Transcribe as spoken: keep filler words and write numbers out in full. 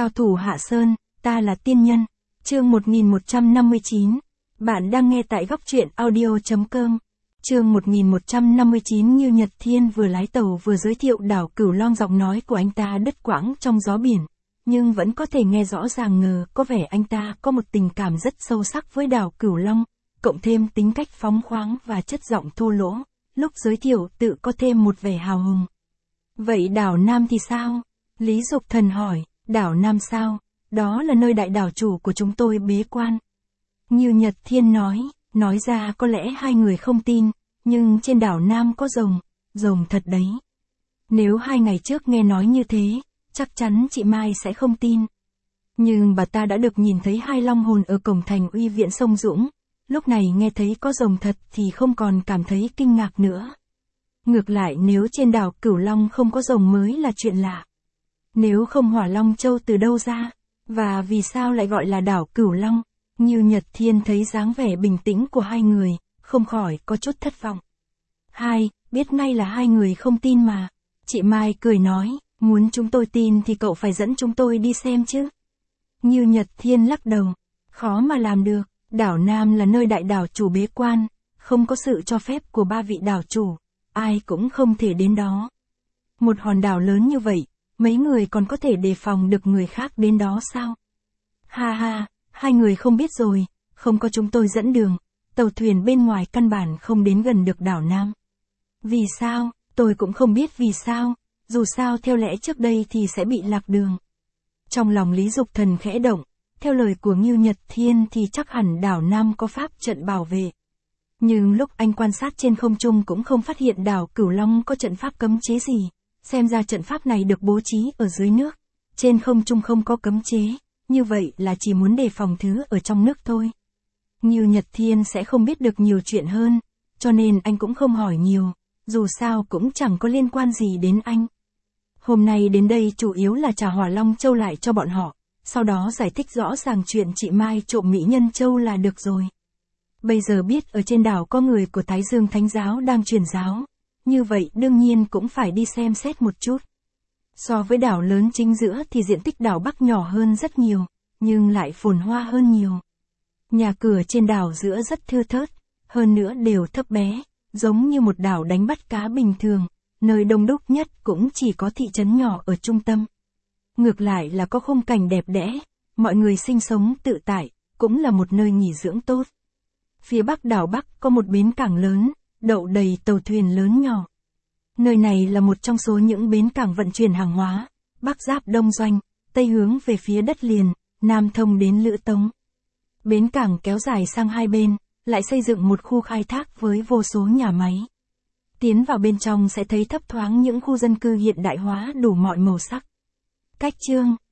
Cao thủ Hạ Sơn, ta là tiên nhân. Chương một nghìn một trăm năm mươi chín. Bạn đang nghe tại góc truyện audio chấm com. Chương một nghìn một trăm năm mươi chín. Như Nhật Thiên vừa lái tàu vừa giới thiệu đảo Cửu Long, giọng nói của anh ta đứt quãng trong gió biển, nhưng vẫn có thể nghe rõ ràng ngờ có vẻ anh ta có một tình cảm rất sâu sắc với đảo Cửu Long, cộng thêm tính cách phóng khoáng và chất giọng thô lỗ, lúc giới thiệu tự có thêm một vẻ hào hùng. Vậy đảo Nam thì sao? Lý Dục Thần hỏi. Đảo Nam sao? Đó là nơi đại đảo chủ của chúng tôi bế quan. Như Nhật Thiên nói, nói ra có lẽ hai người không tin, nhưng trên đảo Nam có rồng, rồng thật đấy. Nếu hai ngày trước nghe nói như thế, chắc chắn chị Mai sẽ không tin. Nhưng bà ta đã được nhìn thấy hai long hồn ở cổng thành Uy Viện Sông Dũng, lúc này nghe thấy có rồng thật thì không còn cảm thấy kinh ngạc nữa. Ngược lại, nếu trên đảo Cửu Long không có rồng mới là chuyện lạ. Nếu không, Hỏa Long Châu từ đâu ra? Và vì sao lại gọi là đảo Cửu Long? Như Nhật Thiên thấy dáng vẻ bình tĩnh của hai người, không khỏi có chút thất vọng. Hai, biết ngay là hai người không tin mà. Chị Mai cười nói, muốn chúng tôi tin thì cậu phải dẫn chúng tôi đi xem chứ. Như Nhật Thiên lắc đầu, khó mà làm được, đảo Nam là nơi đại đảo chủ bế quan, không có sự cho phép của ba vị đảo chủ, ai cũng không thể đến đó. Một hòn đảo lớn như vậy, mấy người còn có thể đề phòng được người khác đến đó sao? Ha ha, hai người không biết rồi, không có chúng tôi dẫn đường, tàu thuyền bên ngoài căn bản không đến gần được đảo Nam. Vì sao? Tôi cũng không biết vì sao, dù sao theo lẽ trước đây thì sẽ bị lạc đường. Trong lòng Lý Dục Thần khẽ động, theo lời của Ngưu Nhật Thiên thì chắc hẳn đảo Nam có pháp trận bảo vệ. Nhưng lúc anh quan sát trên không trung cũng không phát hiện đảo Cửu Long có trận pháp cấm chế gì, xem ra trận pháp này được bố trí ở dưới nước, trên không trung không có cấm chế, như vậy là chỉ muốn đề phòng thứ ở trong nước thôi. Ngưu Nhật Thiên sẽ không biết được nhiều chuyện hơn, cho nên anh cũng không hỏi nhiều, dù sao cũng chẳng có liên quan gì đến anh. Hôm nay đến đây chủ yếu là trả Hỏa Long Châu lại cho bọn họ, sau đó giải thích rõ ràng chuyện chị Mai trộm Mỹ Nhân Châu là được rồi. Bây giờ biết ở trên đảo có người của Thái Dương Thánh Giáo đang truyền giáo, như vậy đương nhiên cũng phải đi xem xét một chút. So với đảo lớn chính giữa thì diện tích đảo Bắc nhỏ hơn rất nhiều, nhưng lại phồn hoa hơn nhiều. Nhà cửa trên đảo giữa rất thưa thớt, hơn nữa đều thấp bé, giống như một đảo đánh bắt cá bình thường, nơi đông đúc nhất cũng chỉ có thị trấn nhỏ ở trung tâm. Ngược lại là có khung cảnh đẹp đẽ, mọi người sinh sống tự tại, cũng là một nơi nghỉ dưỡng tốt. Phía bắc đảo Bắc có một bến cảng lớn, đậu đầy tàu thuyền lớn nhỏ. Nơi này là một trong số những bến cảng vận chuyển hàng hóa, bắc giáp Đông Doanh, tây hướng về phía đất liền, nam thông đến Lữ Tống. Bến cảng kéo dài sang hai bên, lại xây dựng một khu khai thác với vô số nhà máy. Tiến vào bên trong sẽ thấy thấp thoáng những khu dân cư hiện đại hóa đủ mọi màu sắc. Cách chương,